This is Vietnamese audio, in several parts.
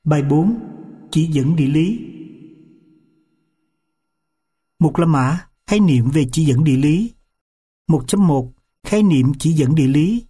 Bài 4. Chỉ dẫn địa lý. Mục La Mã, khái niệm về chỉ dẫn địa lý. 1.1. Khái niệm chỉ dẫn địa lý.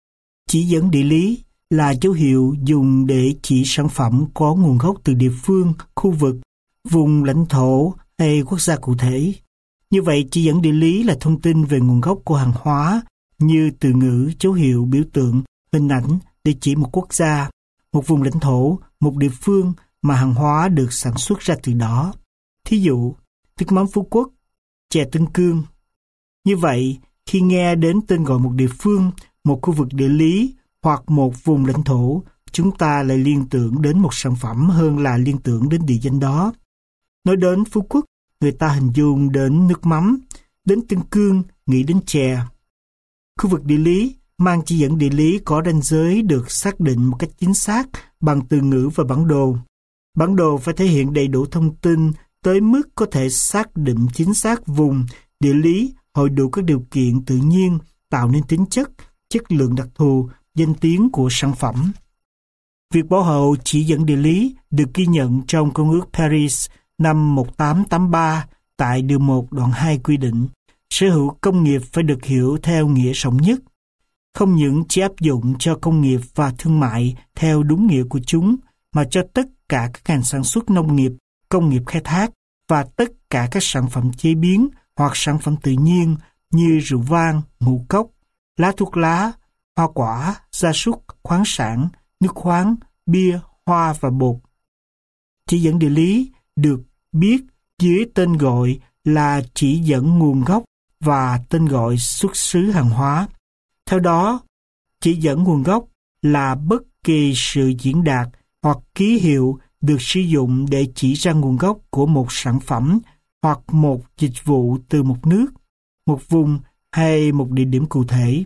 Chỉ dẫn địa lý là dấu hiệu dùng để chỉ sản phẩm có nguồn gốc từ địa phương, khu vực, vùng lãnh thổ hay quốc gia cụ thể. Như vậy, chỉ dẫn địa lý là thông tin về nguồn gốc của hàng hóa như từ ngữ, dấu hiệu, biểu tượng, hình ảnh để chỉ một quốc gia, một vùng lãnh thổ, một địa phương mà hàng hóa được sản xuất ra từ đó. Thí dụ, nước mắm Phú Quốc, chè Tân Cương. Như vậy, khi nghe đến tên gọi một địa phương, một khu vực địa lý hoặc một vùng lãnh thổ, chúng ta lại liên tưởng đến một sản phẩm hơn là liên tưởng đến địa danh đó. Nói đến Phú Quốc, người ta hình dung đến nước mắm, đến Tân Cương, nghĩ đến chè. Khu vực địa lý mang chỉ dẫn địa lý có ranh giới được xác định một cách chính xác bằng từ ngữ và bản đồ. Bản đồ phải thể hiện đầy đủ thông tin tới mức có thể xác định chính xác vùng địa lý, hội đủ các điều kiện tự nhiên tạo nên tính chất, chất lượng đặc thù, danh tiếng của sản phẩm. Việc bảo hộ chỉ dẫn địa lý được ghi nhận trong Công ước Paris năm 1883 tại điều 1 đoạn 2 quy định sở hữu công nghiệp phải được hiểu theo nghĩa rộng nhất, không những chỉ áp dụng cho công nghiệp và thương mại theo đúng nghĩa của chúng, mà cho tất cả các ngành sản xuất nông nghiệp, công nghiệp khai thác và tất cả các sản phẩm chế biến hoặc sản phẩm tự nhiên như rượu vang, ngũ cốc, lá thuốc lá, hoa quả, gia súc, khoáng sản, nước khoáng, bia, hoa và bột. Chỉ dẫn địa lý được biết dưới tên gọi là chỉ dẫn nguồn gốc và tên gọi xuất xứ hàng hóa. Theo đó, chỉ dẫn nguồn gốc là bất kỳ sự diễn đạt hoặc ký hiệu được sử dụng để chỉ ra nguồn gốc của một sản phẩm hoặc một dịch vụ từ một nước, một vùng hay một địa điểm cụ thể.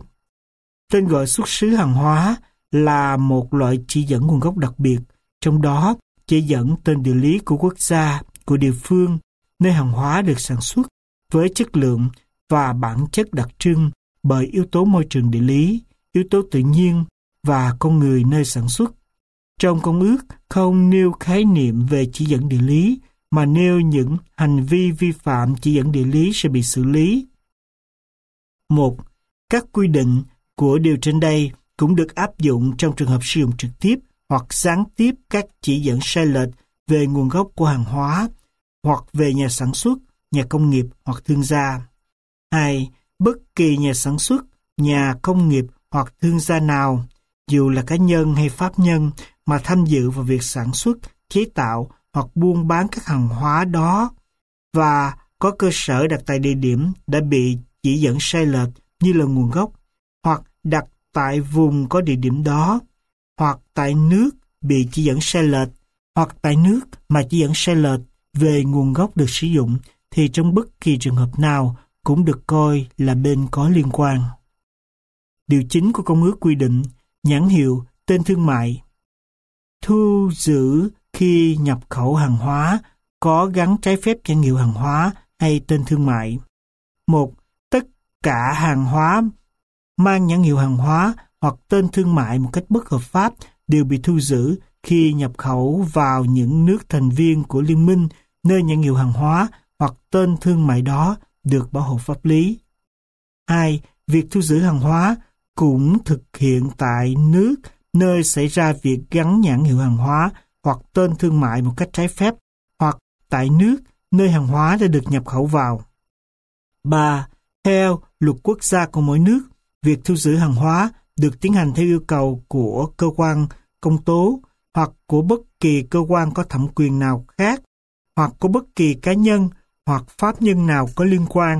Tên gọi xuất xứ hàng hóa là một loại chỉ dẫn nguồn gốc đặc biệt, trong đó chỉ dẫn tên địa lý của quốc gia, của địa phương, nơi hàng hóa được sản xuất với chất lượng và bản chất đặc trưng bởi yếu tố môi trường địa lý, yếu tố tự nhiên và con người nơi sản xuất. Trong Công ước không nêu khái niệm về chỉ dẫn địa lý, mà nêu những hành vi vi phạm chỉ dẫn địa lý sẽ bị xử lý. 1. Các quy định của điều trên đây cũng được áp dụng trong trường hợp sử dụng trực tiếp hoặc gián tiếp các chỉ dẫn sai lệch về nguồn gốc của hàng hóa hoặc về nhà sản xuất, nhà công nghiệp hoặc thương gia. 2. Bất kỳ nhà sản xuất, nhà công nghiệp hoặc thương gia nào, dù là cá nhân hay pháp nhân, mà tham dự vào việc sản xuất, chế tạo hoặc buôn bán các hàng hóa đó và có cơ sở đặt tại địa điểm đã bị chỉ dẫn sai lệch như là nguồn gốc, hoặc đặt tại vùng có địa điểm đó, hoặc tại nước bị chỉ dẫn sai lệch, hoặc tại nước mà chỉ dẫn sai lệch về nguồn gốc được sử dụng, thì trong bất kỳ trường hợp nào cũng được coi là bên có liên quan. Điều 9 của Công ước quy định nhãn hiệu, tên thương mại. Thu giữ khi nhập khẩu hàng hóa có gắn trái phép nhãn hiệu hàng hóa hay tên thương mại. 1. Tất cả hàng hóa mang nhãn hiệu hàng hóa hoặc tên thương mại một cách bất hợp pháp đều bị thu giữ khi nhập khẩu vào những nước thành viên của liên minh nơi nhãn hiệu hàng hóa hoặc tên thương mại đó được bảo hộ pháp lý. 2. Việc thu giữ hàng hóa cũng thực hiện tại nước nơi xảy ra việc gắn nhãn hiệu hàng hóa hoặc tên thương mại một cách trái phép, hoặc tại nước nơi hàng hóa đã được nhập khẩu vào. 3. Theo luật quốc gia của mỗi nước, việc thu giữ hàng hóa được tiến hành theo yêu cầu của cơ quan công tố hoặc của bất kỳ cơ quan có thẩm quyền nào khác, hoặc của bất kỳ cá nhân hoặc pháp nhân nào có liên quan.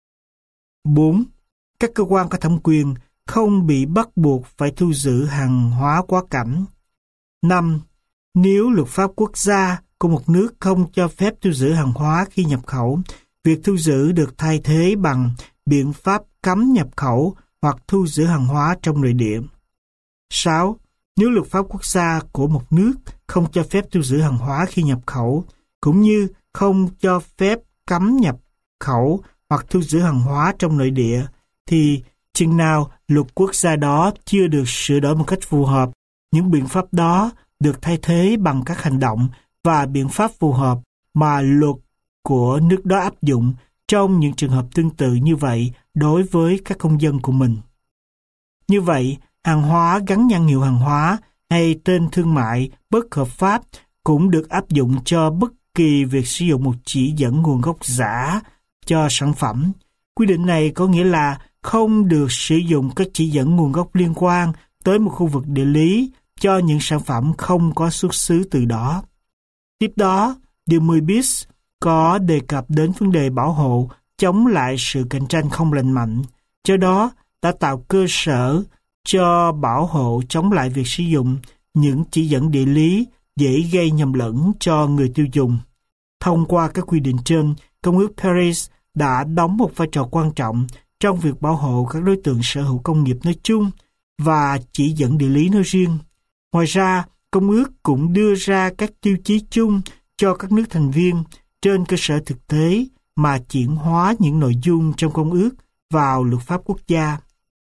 4. Các cơ quan có thẩm quyền không bị bắt buộc phải thu giữ hàng hóa quá cảnh. 5. Nếu luật pháp quốc gia của một nước không cho phép thu giữ hàng hóa khi nhập khẩu, việc thu giữ được thay thế bằng biện pháp cấm nhập khẩu hoặc thu giữ hàng hóa trong nội địa. 6. Nếu luật pháp quốc gia của một nước không cho phép thu giữ hàng hóa khi nhập khẩu, cũng như không cho phép cấm nhập khẩu hoặc thu giữ hàng hóa trong nội địa, thì chừng nào luật quốc gia đó chưa được sửa đổi một cách phù hợp, những biện pháp đó được thay thế bằng các hành động và biện pháp phù hợp mà luật của nước đó áp dụng trong những trường hợp tương tự như vậy đối với các công dân của mình. Như vậy, hàng hóa gắn nhãn hiệu hàng hóa hay tên thương mại bất hợp pháp cũng được áp dụng cho bất kỳ việc sử dụng một chỉ dẫn nguồn gốc giả cho sản phẩm. Quy định này có nghĩa là không được sử dụng các chỉ dẫn nguồn gốc liên quan tới một khu vực địa lý cho những sản phẩm không có xuất xứ từ đó. Tiếp đó, Điều 10 bis có đề cập đến vấn đề bảo hộ chống lại sự cạnh tranh không lành mạnh, do đó đã tạo cơ sở cho bảo hộ chống lại việc sử dụng những chỉ dẫn địa lý dễ gây nhầm lẫn cho người tiêu dùng. Thông qua các quy định trên, Công ước Paris đã đóng một vai trò quan trọng trong việc bảo hộ các đối tượng sở hữu công nghiệp nói chung và chỉ dẫn địa lý nói riêng. Ngoài ra, Công ước cũng đưa ra các tiêu chí chung cho các nước thành viên trên cơ sở thực tế mà chuyển hóa những nội dung trong Công ước vào luật pháp quốc gia.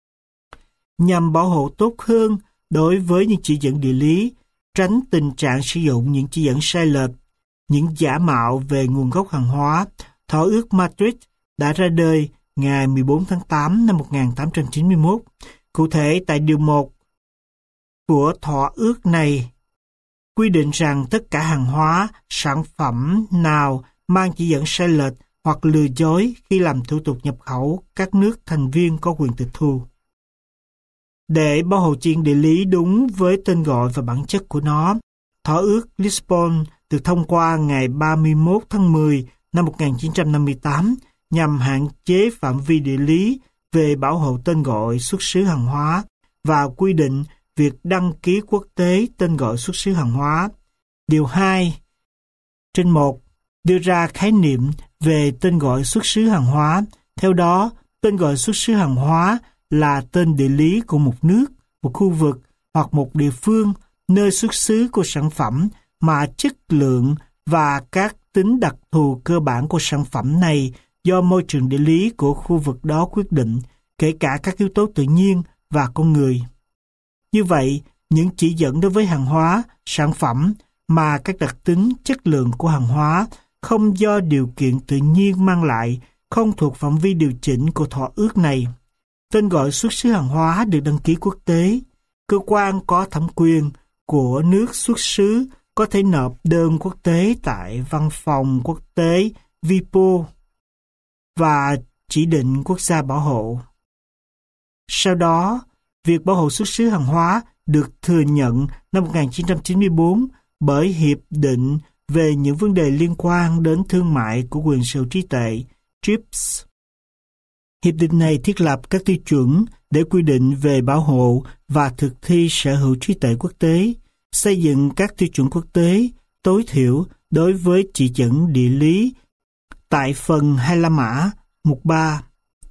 Nhằm bảo hộ tốt hơn đối với những chỉ dẫn địa lý, tránh tình trạng sử dụng những chỉ dẫn sai lệch, những giả mạo về nguồn gốc hàng hóa, Thỏa ước Madrid đã ra đời ngày 14 tháng 8 năm 1891. Cụ thể, tại Điều 1 của thỏa ước này, quy định rằng tất cả hàng hóa, sản phẩm nào mang chỉ dẫn sai lệch hoặc lừa dối khi làm thủ tục nhập khẩu, các nước thành viên có quyền tịch thu. Để bảo hộ chỉ dẫn địa lý đúng với tên gọi và bản chất của nó, Thỏa ước Lisbon được thông qua ngày 31 tháng 10 năm 1958 nhằm hạn chế phạm vi địa lý về bảo hộ tên gọi xuất xứ hàng hóa và quy định việc đăng ký quốc tế tên gọi xuất xứ hàng hóa. Điều 2/1 đưa ra khái niệm về tên gọi xuất xứ hàng hóa. Theo đó, tên gọi xuất xứ hàng hóa là tên địa lý của một nước, một khu vực hoặc một địa phương nơi xuất xứ của sản phẩm mà chất lượng và các tính đặc thù cơ bản của sản phẩm này do môi trường địa lý của khu vực đó quyết định, kể cả các yếu tố tự nhiên và con người. Như vậy, những chỉ dẫn đối với hàng hóa, sản phẩm mà các đặc tính chất lượng của hàng hóa không do điều kiện tự nhiên mang lại không thuộc phạm vi điều chỉnh của thỏa ước này. Tên gọi xuất xứ hàng hóa được đăng ký quốc tế. Cơ quan có thẩm quyền của nước xuất xứ có thể nộp đơn quốc tế tại Văn phòng Quốc tế WIPO và chỉ định quốc gia bảo hộ. Sau đó, việc bảo hộ xuất xứ hàng hóa được thừa nhận năm 1994 bởi Hiệp định về những vấn đề liên quan đến thương mại của quyền sở hữu trí tuệ, TRIPS. Hiệp định này thiết lập các tiêu chuẩn để quy định về bảo hộ và thực thi sở hữu trí tuệ quốc tế, xây dựng các tiêu chuẩn quốc tế tối thiểu đối với chỉ dẫn địa lý tại phần 25 mã mục 3.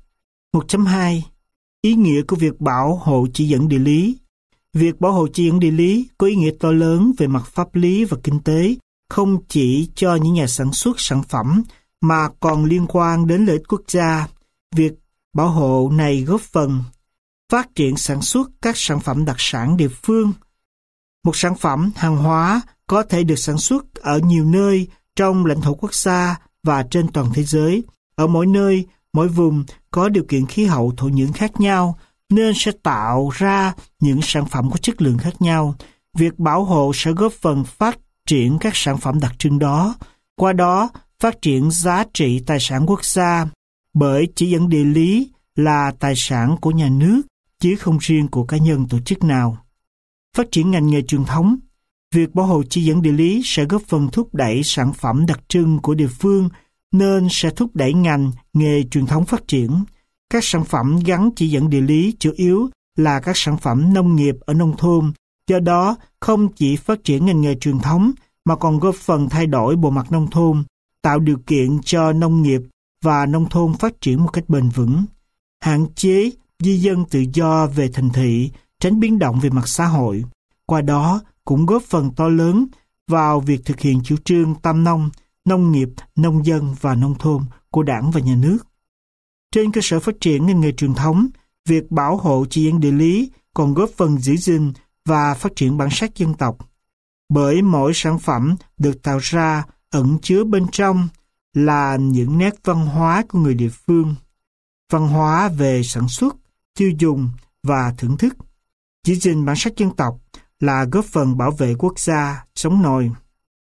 1.2 Ý nghĩa của việc bảo hộ chỉ dẫn địa lý. Việc bảo hộ chỉ dẫn địa lý có ý nghĩa to lớn về mặt pháp lý và kinh tế, không chỉ cho những nhà sản xuất sản phẩm mà còn liên quan đến lợi ích quốc gia. Việc bảo hộ này góp phần phát triển sản xuất các sản phẩm đặc sản địa phương. Một sản phẩm, hàng hóa có thể được sản xuất ở nhiều nơi trong lãnh thổ quốc gia và trên toàn thế giới. Ở mỗi nơi, mỗi vùng có điều kiện khí hậu thổ nhưỡng khác nhau, nên sẽ tạo ra những sản phẩm có chất lượng khác nhau. Việc bảo hộ sẽ góp phần phát triển các sản phẩm đặc trưng đó, qua đó phát triển giá trị tài sản quốc gia, bởi chỉ dẫn địa lý là tài sản của nhà nước, chứ không riêng của cá nhân tổ chức nào. Phát triển ngành nghề truyền thống. Việc bảo hộ chỉ dẫn địa lý sẽ góp phần thúc đẩy sản phẩm đặc trưng của địa phương, nên sẽ thúc đẩy ngành nghề truyền thống phát triển. Các sản phẩm gắn chỉ dẫn địa lý chủ yếu là các sản phẩm nông nghiệp ở nông thôn, do đó không chỉ phát triển ngành nghề truyền thống mà còn góp phần thay đổi bộ mặt nông thôn, tạo điều kiện cho nông nghiệp và nông thôn phát triển một cách bền vững, hạn chế di dân tự do về thành thị, tránh biến động về mặt xã hội. Qua đó cũng góp phần to lớn vào việc thực hiện chủ trương tam nông, nông nghiệp, nông dân và nông thôn của Đảng và Nhà nước. Trên cơ sở phát triển ngành nghề truyền thống, việc bảo hộ chỉ dẫn địa lý còn góp phần giữ gìn và phát triển bản sắc dân tộc. bởi mỗi sản phẩm được tạo ra ẩn chứa bên trong là những nét văn hóa của người địa phương, văn hóa về sản xuất, tiêu dùng và thưởng thức. Giữ gìn bản sắc dân tộc là góp phần bảo vệ quốc gia sống nổi.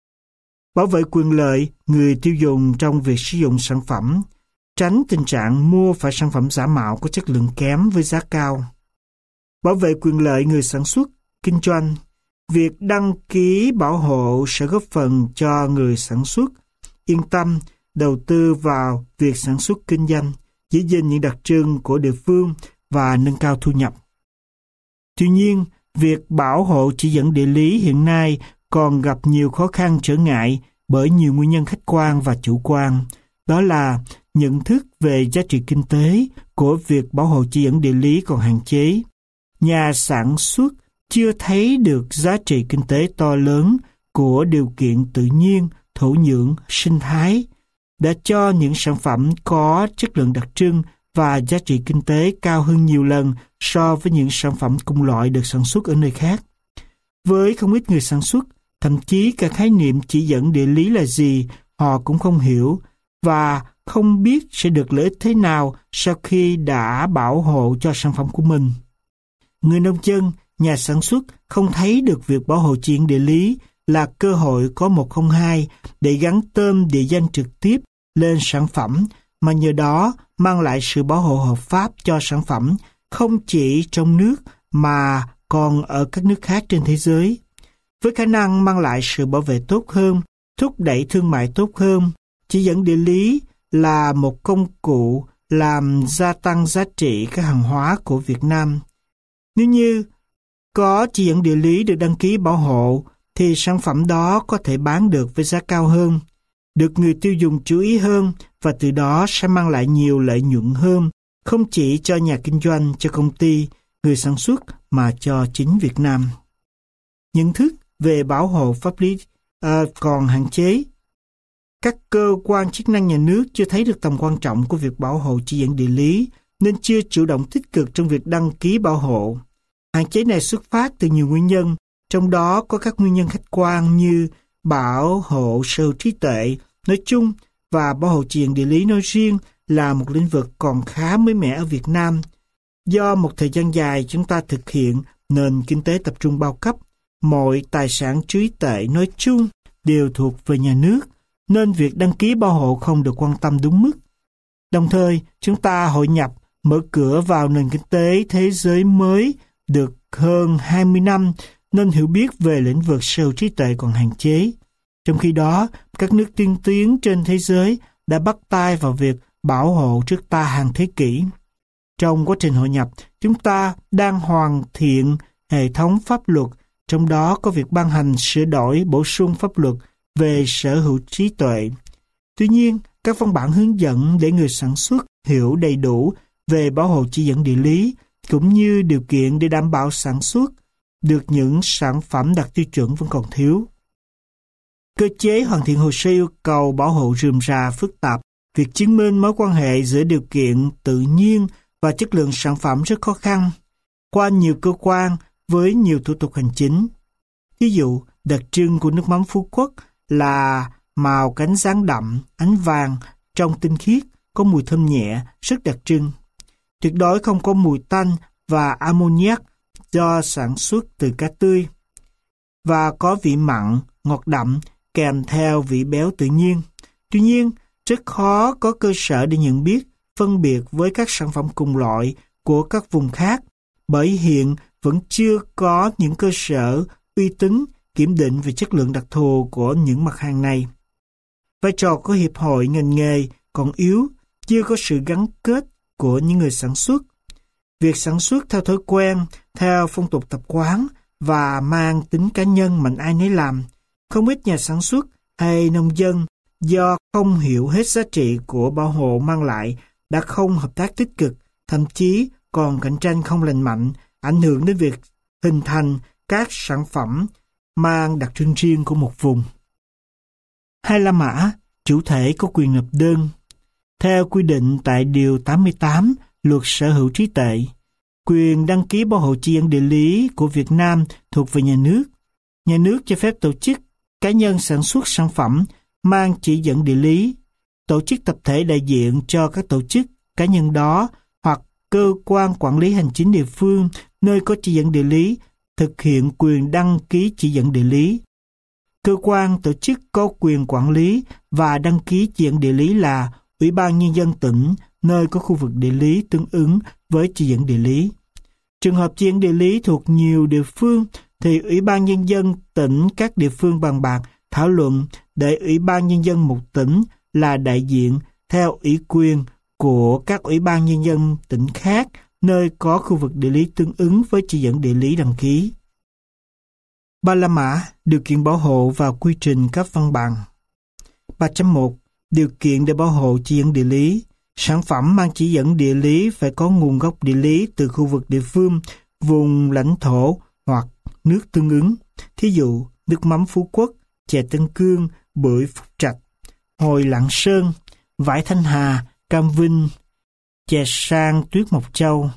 Bảo vệ quyền lợi người tiêu dùng trong việc sử dụng sản phẩm, tránh tình trạng mua phải sản phẩm giả mạo có chất lượng kém với giá cao. Bảo vệ quyền lợi người sản xuất, kinh doanh. Việc đăng ký bảo hộ sẽ góp phần cho người sản xuất yên tâm đầu tư vào việc sản xuất kinh doanh, giữ gìn những đặc trưng của địa phương và nâng cao thu nhập. Tuy nhiên, việc bảo hộ chỉ dẫn địa lý hiện nay còn gặp nhiều khó khăn trở ngại bởi nhiều nguyên nhân khách quan và chủ quan. Đó là nhận thức về giá trị kinh tế của việc bảo hộ chỉ dẫn địa lý còn hạn chế. Nhà sản xuất chưa thấy được giá trị kinh tế to lớn của điều kiện tự nhiên, thổ nhưỡng, sinh thái, đã cho những sản phẩm có chất lượng đặc trưng và giá trị kinh tế cao hơn nhiều lần so với những sản phẩm cùng loại được sản xuất ở nơi khác. Với không ít người sản xuất, thậm chí cả khái niệm chỉ dẫn địa lý là gì họ cũng không hiểu và không biết sẽ được lợi ích thế nào sau khi đã bảo hộ cho sản phẩm của mình. Người nông dân, nhà sản xuất không thấy được việc bảo hộ chỉ dẫn địa lý là cơ hội có 102 để gắn tên địa danh trực tiếp lên sản phẩm, mà nhờ đó mang lại sự bảo hộ hợp pháp cho sản phẩm không chỉ trong nước mà còn ở các nước khác trên thế giới. Với khả năng mang lại sự bảo vệ tốt hơn, thúc đẩy thương mại tốt hơn, chỉ dẫn địa lý là một công cụ làm gia tăng giá trị các hàng hóa của Việt Nam. Nếu như có chỉ dẫn địa lý được đăng ký bảo hộ, thì sản phẩm đó có thể bán được với giá cao hơn, được người tiêu dùng chú ý hơn và từ đó sẽ mang lại nhiều lợi nhuận hơn, không chỉ cho nhà kinh doanh, cho công ty, người sản xuất mà cho chính Việt Nam. Nhận thức về bảo hộ pháp lý còn hạn chế. Các cơ quan chức năng nhà nước chưa thấy được tầm quan trọng của việc bảo hộ chỉ dẫn địa lý nên chưa chủ động tích cực trong việc đăng ký bảo hộ. Hạn chế này xuất phát từ nhiều nguyên nhân, trong đó có các nguyên nhân khách quan như bảo hộ sở hữu trí tuệ nói chung và bảo hộ chỉ dẫn địa lý nói riêng là một lĩnh vực còn khá mới mẻ ở Việt Nam. Do một thời gian dài chúng ta thực hiện nền kinh tế tập trung bao cấp, mọi tài sản trí tuệ nói chung đều thuộc về nhà nước, nên việc đăng ký bảo hộ không được quan tâm đúng mức. Đồng thời, chúng ta hội nhập, mở cửa vào nền kinh tế thế giới mới được hơn 20 năm, nên hiểu biết về lĩnh vực sở hữu trí tuệ còn hạn chế. Trong khi đó, các nước tiên tiến trên thế giới đã bắt tay vào việc bảo hộ trước ta hàng thế kỷ. Trong quá trình hội nhập, chúng ta đang hoàn thiện hệ thống pháp luật, trong đó có việc ban hành, sửa đổi, bổ sung pháp luật về sở hữu trí tuệ. Tuy nhiên, các văn bản hướng dẫn để người sản xuất hiểu đầy đủ về bảo hộ chỉ dẫn địa lý, cũng như điều kiện để đảm bảo sản xuất được những sản phẩm đạt tiêu chuẩn vẫn còn thiếu. Cơ chế hoàn thiện hồ sơ yêu cầu bảo hộ rườm rà phức tạp, việc chứng minh mối quan hệ giữa điều kiện tự nhiên và chất lượng sản phẩm rất khó khăn, qua nhiều cơ quan với nhiều thủ tục hành chính. Ví dụ, đặc trưng của nước mắm Phú Quốc là màu cánh rán đậm, ánh vàng, trong tinh khiết, có mùi thơm nhẹ, rất đặc trưng. Tuyệt đối không có mùi tanh và ammoniac do sản xuất từ cá tươi, và có vị mặn, ngọt đậm, kèm theo vị béo tự nhiên. Tuy nhiên, rất khó có cơ sở để nhận biết, phân biệt với các sản phẩm cùng loại của các vùng khác, bởi hiện vẫn chưa có những cơ sở uy tín kiểm định về chất lượng đặc thù của những mặt hàng này. Vai trò của hiệp hội ngành nghề còn yếu, chưa có sự gắn kết của những người sản xuất. Việc sản xuất theo thói quen, theo phong tục tập quán và mang tính cá nhân mạnh ai nấy làm. Không ít nhà sản xuất hay nông dân do không hiểu hết giá trị của bảo hộ mang lại đã không hợp tác tích cực, thậm chí còn cạnh tranh không lành mạnh, ảnh hưởng đến việc hình thành các sản phẩm mang đặc trưng riêng của một vùng. Hai La Mã, chủ thể có quyền nộp đơn. Theo quy định tại Điều 88 Luật Sở hữu trí tuệ, quyền đăng ký bảo hộ chỉ dẫn địa lý của Việt Nam thuộc về nhà nước. Nhà nước cho phép tổ chức, cá nhân sản xuất sản phẩm mang chỉ dẫn địa lý. Tổ chức tập thể đại diện cho các tổ chức, cá nhân đó hoặc cơ quan quản lý hành chính địa phương nơi có chỉ dẫn địa lý thực hiện quyền đăng ký chỉ dẫn địa lý. Cơ quan tổ chức có quyền quản lý và đăng ký chỉ dẫn địa lý là Ủy ban Nhân dân tỉnh nơi có khu vực địa lý tương ứng với chỉ dẫn địa lý. Trường hợp chỉ dẫn địa lý thuộc nhiều địa phương thì Ủy ban Nhân dân tỉnh các địa phương bàn bạc thảo luận để Ủy ban Nhân dân một tỉnh là đại diện theo ủy quyền của các Ủy ban Nhân dân tỉnh khác nơi có khu vực địa lý tương ứng với chỉ dẫn địa lý đăng ký. Ba La Mã, điều kiện bảo hộ và quy trình cấp văn bằng. 3.1. Điều kiện để bảo hộ chỉ dẫn địa lý. Sản phẩm mang chỉ dẫn địa lý phải có nguồn gốc địa lý từ khu vực địa phương, vùng lãnh thổ hoặc nước tương ứng. Thí dụ, nước mắm Phú Quốc, chè Tân Cương, bưởi Phúc Trạch, hồi Lạng Sơn, vải Thanh Hà, cam Vinh, chè Sang Tuyết Mộc Châu.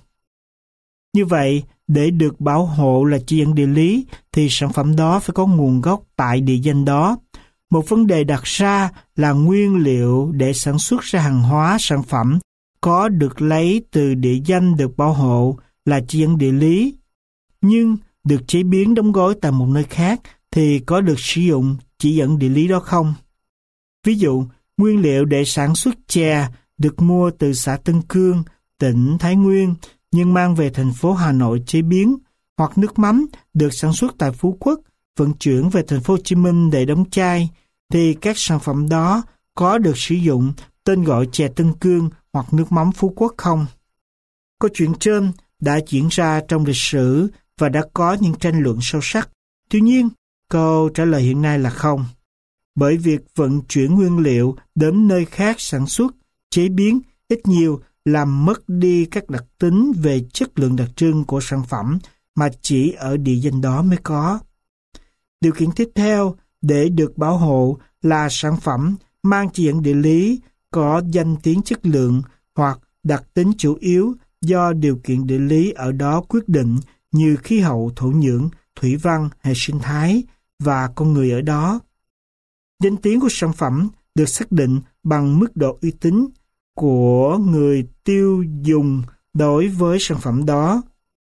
Như vậy, để được bảo hộ là chỉ dẫn địa lý thì sản phẩm đó phải có nguồn gốc tại địa danh đó. Một vấn đề đặt ra là nguyên liệu để sản xuất ra hàng hóa sản phẩm có được lấy từ địa danh được bảo hộ là chỉ dẫn địa lý, nhưng được chế biến đóng gói tại một nơi khác thì có được sử dụng chỉ dẫn địa lý đó không? Ví dụ, nguyên liệu để sản xuất chè được mua từ xã Tân Cương, tỉnh Thái Nguyên, nhưng mang về thành phố Hà Nội chế biến, hoặc nước mắm được sản xuất tại Phú Quốc, vận chuyển về thành phố Hồ Chí Minh để đóng chai, thì các sản phẩm đó có được sử dụng tên gọi chè Tân Cương hoặc nước mắm Phú Quốc không? Câu chuyện trên đã diễn ra trong lịch sử và đã có những tranh luận sâu sắc. Tuy nhiên, câu trả lời hiện nay là không. Bởi việc vận chuyển nguyên liệu đến nơi khác sản xuất, chế biến ít nhiều làm mất đi các đặc tính về chất lượng đặc trưng của sản phẩm mà chỉ ở địa danh đó mới có. Điều kiện tiếp theo để được bảo hộ là sản phẩm mang chỉ dẫn địa lý có danh tiếng chất lượng hoặc đặc tính chủ yếu do điều kiện địa lý ở đó quyết định như khí hậu, thổ nhưỡng, thủy văn, hệ sinh thái và con người ở đó. Danh tiếng của sản phẩm được xác định bằng mức độ uy tín của người tiêu dùng đối với sản phẩm đó.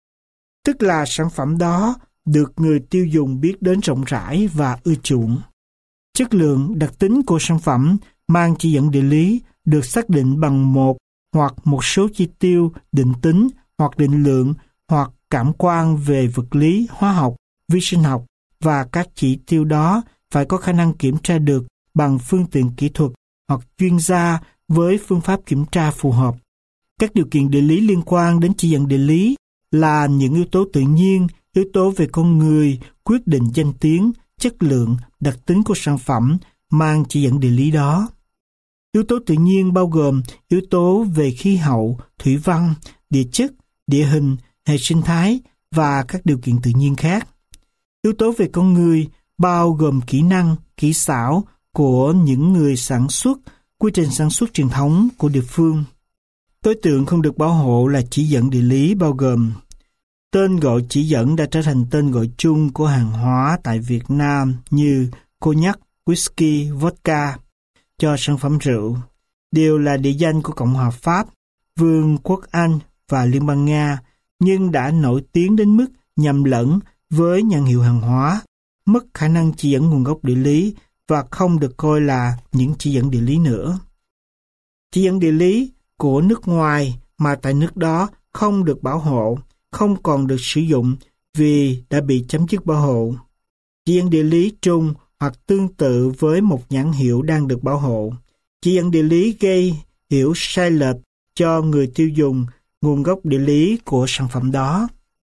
Tức là sản phẩm đó được người tiêu dùng biết đến rộng rãi và ưa chuộng. Chất lượng, đặc tính của sản phẩm mang chỉ dẫn địa lý được xác định bằng một hoặc một số chi tiêu định tính hoặc định lượng hoặc cảm quan về vật lý, hóa học, vi sinh học và các chỉ tiêu đó phải có khả năng kiểm tra được bằng phương tiện kỹ thuật hoặc chuyên gia với phương pháp kiểm tra phù hợp. Các điều kiện địa lý liên quan đến chỉ dẫn địa lý là những yếu tố tự nhiên, yếu tố về con người quyết định danh tiếng, chất lượng, đặc tính của sản phẩm mang chỉ dẫn địa lý đó. Yếu tố tự nhiên bao gồm yếu tố về khí hậu, thủy văn, địa chất, địa hình, hệ sinh thái và các điều kiện tự nhiên khác. Yếu tố về con người bao gồm kỹ năng, kỹ xảo của những người sản xuất, quy trình sản xuất truyền thống của địa phương. Đối tượng không được bảo hộ là chỉ dẫn địa lý bao gồm tên gọi chỉ dẫn đã trở thành tên gọi chung của hàng hóa tại Việt Nam như cognac, whisky, vodka cho sản phẩm rượu, đều là địa danh của Cộng hòa Pháp, Vương quốc Anh và Liên bang Nga, nhưng đã nổi tiếng đến mức nhầm lẫn với nhãn hiệu hàng hóa, mất khả năng chỉ dẫn nguồn gốc địa lý và không được coi là những chỉ dẫn địa lý nữa. Chỉ dẫn địa lý của nước ngoài mà tại nước đó không được bảo hộ, không còn được sử dụng vì đã bị chấm dứt bảo hộ. Chỉ dẫn địa lý trùng hoặc tương tự với một nhãn hiệu đang được bảo hộ. Chỉ dẫn địa lý gây hiểu sai lệch cho người tiêu dùng nguồn gốc địa lý của sản phẩm đó.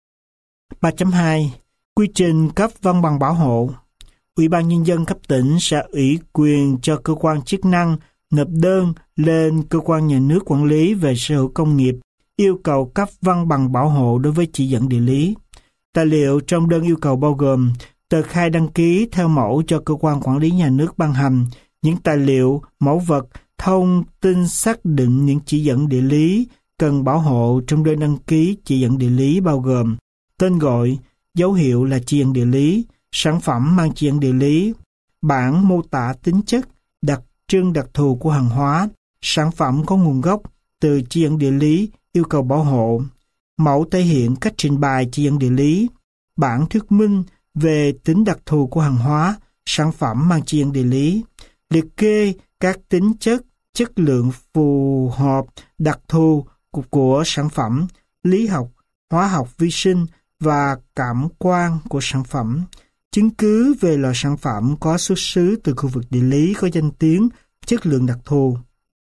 3.2. Quy trình cấp văn bằng bảo hộ. Ủy ban Nhân dân cấp tỉnh sẽ ủy quyền cho cơ quan chức năng nộp đơn lên cơ quan nhà nước quản lý về sở hữu công nghiệp yêu cầu cấp văn bằng bảo hộ đối với chỉ dẫn địa lý. Tài liệu trong đơn yêu cầu bao gồm tờ khai đăng ký theo mẫu cho cơ quan quản lý nhà nước ban hành, những tài liệu, mẫu vật, thông tin xác định những chỉ dẫn địa lý cần bảo hộ trong đơn đăng ký chỉ dẫn địa lý bao gồm tên gọi, dấu hiệu là chỉ dẫn địa lý, Sản phẩm mang chỉ dẫn địa lý. Bản mô tả tính chất, đặc trưng đặc thù của hàng hóa. Sản phẩm có nguồn gốc từ chỉ dẫn địa lý, yêu cầu bảo hộ. Mẫu thể hiện cách trình bày chỉ dẫn địa lý. Bản thuyết minh về tính đặc thù của hàng hóa, sản phẩm mang chỉ dẫn địa lý. Liệt kê các tính chất, chất lượng phù hợp, đặc thù của sản phẩm, lý học, hóa học, vi sinh và cảm quan của sản phẩm. Chứng cứ về loại sản phẩm có xuất xứ từ khu vực địa lý có danh tiếng, chất lượng đặc thù.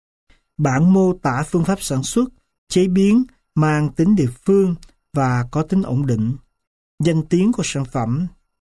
Bản mô tả phương pháp sản xuất, chế biến mang tính địa phương và có tính ổn định. Danh tiếng của sản phẩm.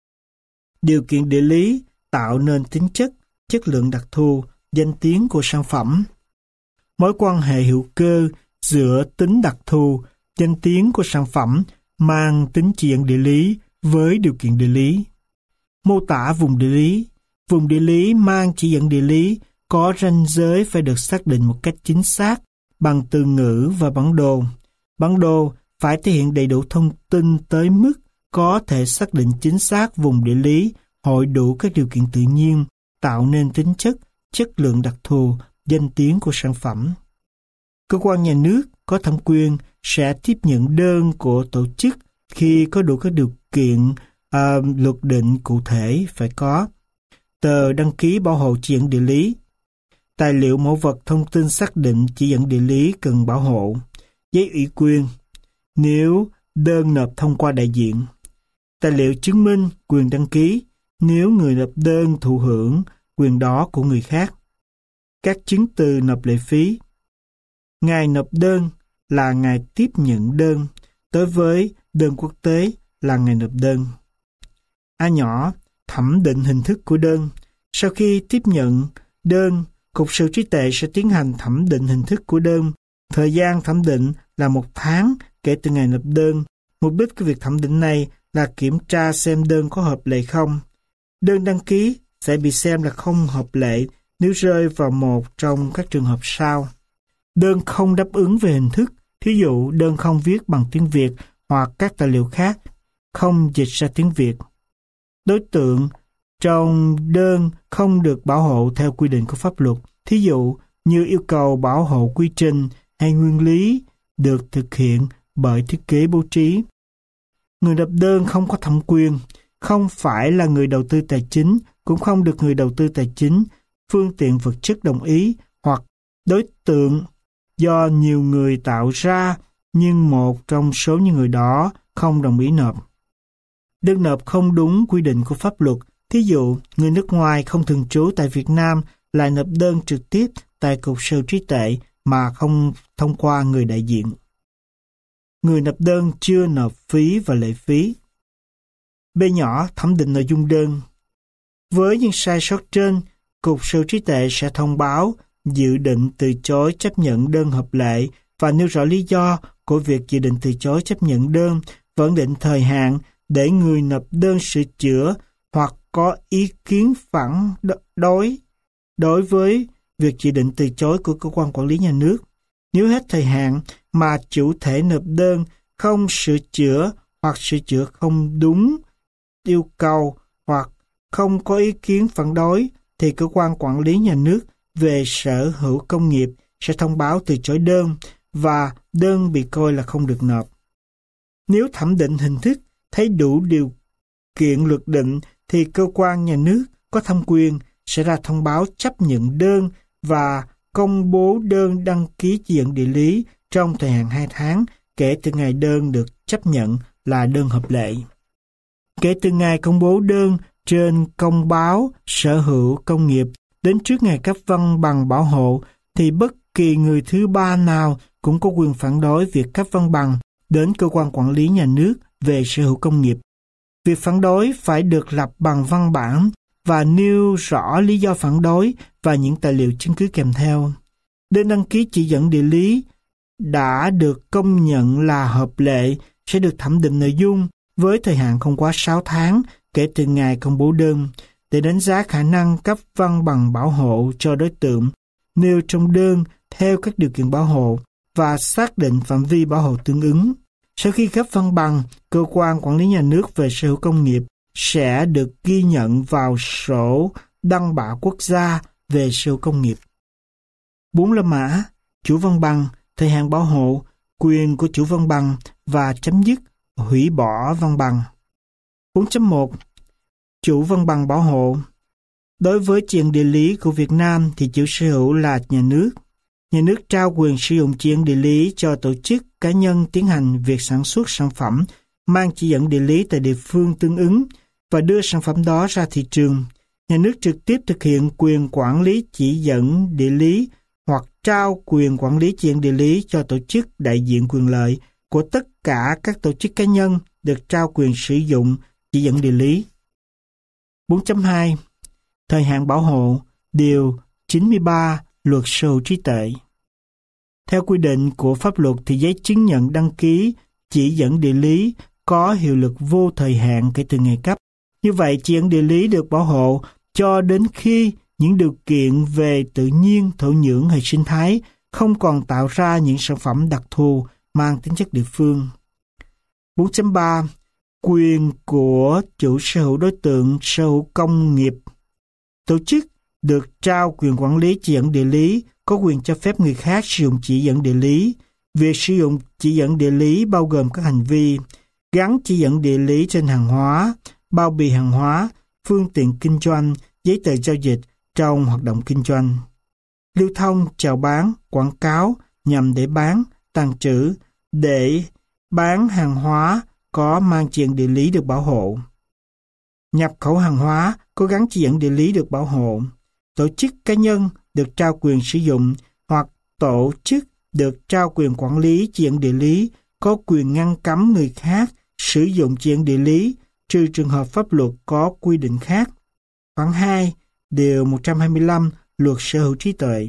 Điều kiện địa lý tạo nên tính chất, chất lượng đặc thù, danh tiếng của sản phẩm. Mối quan hệ hữu cơ giữa tính đặc thù, danh tiếng của sản phẩm mang tính chỉ dẫn địa lý với điều kiện địa lý. Mô tả vùng địa lý. Vùng địa lý mang chỉ dẫn địa lý có ranh giới phải được xác định một cách chính xác bằng từ ngữ và bản đồ. Bản đồ phải thể hiện đầy đủ thông tin tới mức có thể xác định chính xác vùng địa lý, hội đủ các điều kiện tự nhiên, tạo nên tính chất, chất lượng đặc thù, danh tiếng của sản phẩm. Cơ quan nhà nước có thẩm quyền sẽ tiếp nhận đơn của tổ chức khi có đủ các điều kiện luật định cụ thể phải có. Tờ đăng ký bảo hộ chỉ dẫn địa lý. Tài liệu mẫu vật thông tin xác định chỉ dẫn địa lý cần bảo hộ. Giấy ủy quyền nếu đơn nộp thông qua đại diện. Tài liệu chứng minh quyền đăng ký nếu người nộp đơn thụ hưởng quyền đó của người khác. Các chứng từ nộp lệ phí. Ngày nộp đơn là ngày tiếp nhận đơn, đối với đơn quốc tế là ngày nộp đơn. A nhỏ, thẩm định hình thức của đơn. Sau khi tiếp nhận đơn, Cục Sở hữu trí tuệ sẽ tiến hành thẩm định hình thức của đơn. Thời gian thẩm định là 1 tháng kể từ ngày nộp đơn. Mục đích của việc thẩm định này là kiểm tra xem đơn có hợp lệ không. Đơn đăng ký sẽ bị xem là không hợp lệ nếu rơi vào một trong các trường hợp sau. Đơn không đáp ứng về hình thức, thí dụ đơn không viết bằng tiếng Việt hoặc các tài liệu khác, không dịch ra tiếng Việt. Đối tượng trong đơn không được bảo hộ theo quy định của pháp luật, thí dụ như yêu cầu bảo hộ quy trình hay nguyên lý được thực hiện bởi thiết kế bố trí. Người nộp đơn không có thẩm quyền, không phải là người đầu tư tài chính, cũng không được người đầu tư tài chính, phương tiện vật chất đồng ý hoặc đối tượng do nhiều người tạo ra nhưng một trong số những người đó không đồng ý nộp. Đơn nộp không đúng quy định của pháp luật, thí dụ người nước ngoài không thường trú tại Việt Nam lại nộp đơn trực tiếp tại Cục Sở hữu trí tuệ mà không thông qua người đại diện. Người nộp đơn chưa nộp phí và lệ phí. B nhỏ, thẩm định nội dung đơn. Với những sai sót trên, Cục Sở hữu trí tuệ sẽ thông báo dự định từ chối chấp nhận đơn hợp lệ và nêu rõ lý do của việc dự định từ chối chấp nhận đơn, vẫn định thời hạn để người nộp đơn sửa chữa hoặc có ý kiến phản đối với việc dự định từ chối của cơ quan quản lý nhà nước. Nếu hết thời hạn mà chủ thể nộp đơn không sửa chữa hoặc sửa chữa không đúng yêu cầu hoặc không có ý kiến phản đối, thì cơ quan quản lý nhà nước về sở hữu công nghiệp sẽ thông báo từ chối đơn và đơn bị coi là không được nộp. Nếu thẩm định hình thức thấy đủ điều kiện luật định thì cơ quan nhà nước có thẩm quyền sẽ ra thông báo chấp nhận đơn và công bố đơn đăng ký chỉ dẫn địa lý trong thời hạn 2 tháng kể từ ngày đơn được chấp nhận là đơn hợp lệ. Kể từ ngày công bố đơn trên công báo sở hữu công nghiệp đến trước ngày cấp văn bằng bảo hộ thì bất kỳ người thứ ba nào cũng có quyền phản đối việc cấp văn bằng đến cơ quan quản lý nhà nước về sở hữu công nghiệp. Việc phản đối phải được lập bằng văn bản và nêu rõ lý do phản đối và những tài liệu chứng cứ kèm theo. Đơn đăng ký chỉ dẫn địa lý đã được công nhận là hợp lệ sẽ được thẩm định nội dung với thời hạn không quá 6 tháng kể từ ngày công bố đơn để đánh giá khả năng cấp văn bằng bảo hộ cho đối tượng nêu trong đơn theo các điều kiện bảo hộ và xác định phạm vi bảo hộ tương ứng. Sau khi cấp văn bằng, cơ quan quản lý nhà nước về sở hữu công nghiệp sẽ được ghi nhận vào sổ đăng bạ quốc gia về sở hữu công nghiệp. 4. La mã, chủ văn bằng, thời hạn bảo hộ, quyền của chủ văn bằng và chấm dứt, hủy bỏ văn bằng. 4.1 Chủ văn bằng bảo hộ. Đối với chỉ dẫn địa lý của Việt Nam thì chủ sở hữu là nhà nước. Nhà nước trao quyền sử dụng chỉ dẫn địa lý cho tổ chức, cá nhân tiến hành việc sản xuất sản phẩm mang chỉ dẫn địa lý tại địa phương tương ứng và đưa sản phẩm đó ra thị trường. Nhà nước trực tiếp thực hiện quyền quản lý chỉ dẫn địa lý hoặc trao quyền quản lý chỉ dẫn địa lý cho tổ chức đại diện quyền lợi của tất cả các tổ chức cá nhân được trao quyền sử dụng chỉ dẫn địa lý. 4.2 Thời hạn bảo hộ, điều 93 Luật sở hữu trí tuệ. Theo quy định của pháp luật thì giấy chứng nhận đăng ký chỉ dẫn địa lý có hiệu lực vô thời hạn kể từ ngày cấp. Như vậy, chỉ dẫn địa lý được bảo hộ cho đến khi những điều kiện về tự nhiên, thổ nhưỡng hay sinh thái không còn tạo ra những sản phẩm đặc thù mang tính chất địa phương. 4.3 Quyền của chủ sở hữu đối tượng sở hữu công nghiệp. Tổ chức được trao quyền quản lý chỉ dẫn địa lý có quyền cho phép người khác sử dụng chỉ dẫn địa lý. Việc sử dụng chỉ dẫn địa lý bao gồm các hành vi gắn chỉ dẫn địa lý trên hàng hóa, bao bì hàng hóa, phương tiện kinh doanh, giấy tờ giao dịch trong hoạt động kinh doanh. Lưu thông, chào bán, quảng cáo nhằm để bán, tàng trữ, để bán hàng hóa có mang chỉ dẫn địa lý được bảo hộ. Nhập khẩu hàng hóa có gắn chỉ dẫn địa lý được bảo hộ. Tổ chức cá nhân được trao quyền sử dụng hoặc tổ chức được trao quyền quản lý chỉ dẫn địa lý có quyền ngăn cấm người khác sử dụng chỉ dẫn địa lý trừ trường hợp pháp luật có quy định khác. Khoản 2, điều 125 Luật sở hữu trí tuệ.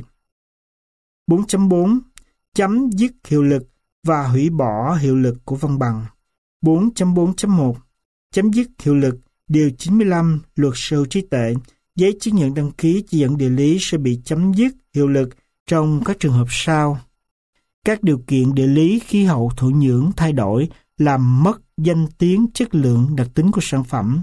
4.4 Chấm dứt hiệu lực và hủy bỏ hiệu lực của văn bằng. 4.4.1 Chấm dứt hiệu lực, điều 95 Luật sở hữu trí tuệ. Giấy chứng nhận đăng ký chỉ dẫn địa lý sẽ bị chấm dứt hiệu lực trong các trường hợp sau. Các điều kiện địa lý, khí hậu, thổ nhưỡng thay đổi làm mất danh tiếng, chất lượng, đặc tính của sản phẩm.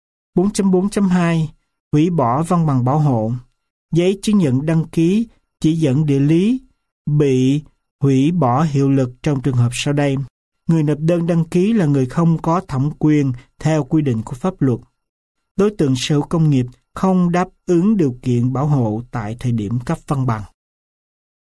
4.4.2 Hủy bỏ văn bằng bảo hộ. Giấy chứng nhận đăng ký chỉ dẫn địa lý bị hủy bỏ hiệu lực trong trường hợp sau đây. Người nộp đơn đăng ký là người không có thẩm quyền theo quy định của pháp luật. Đối tượng sở hữu công nghiệp không đáp ứng điều kiện bảo hộ tại thời điểm cấp văn bằng.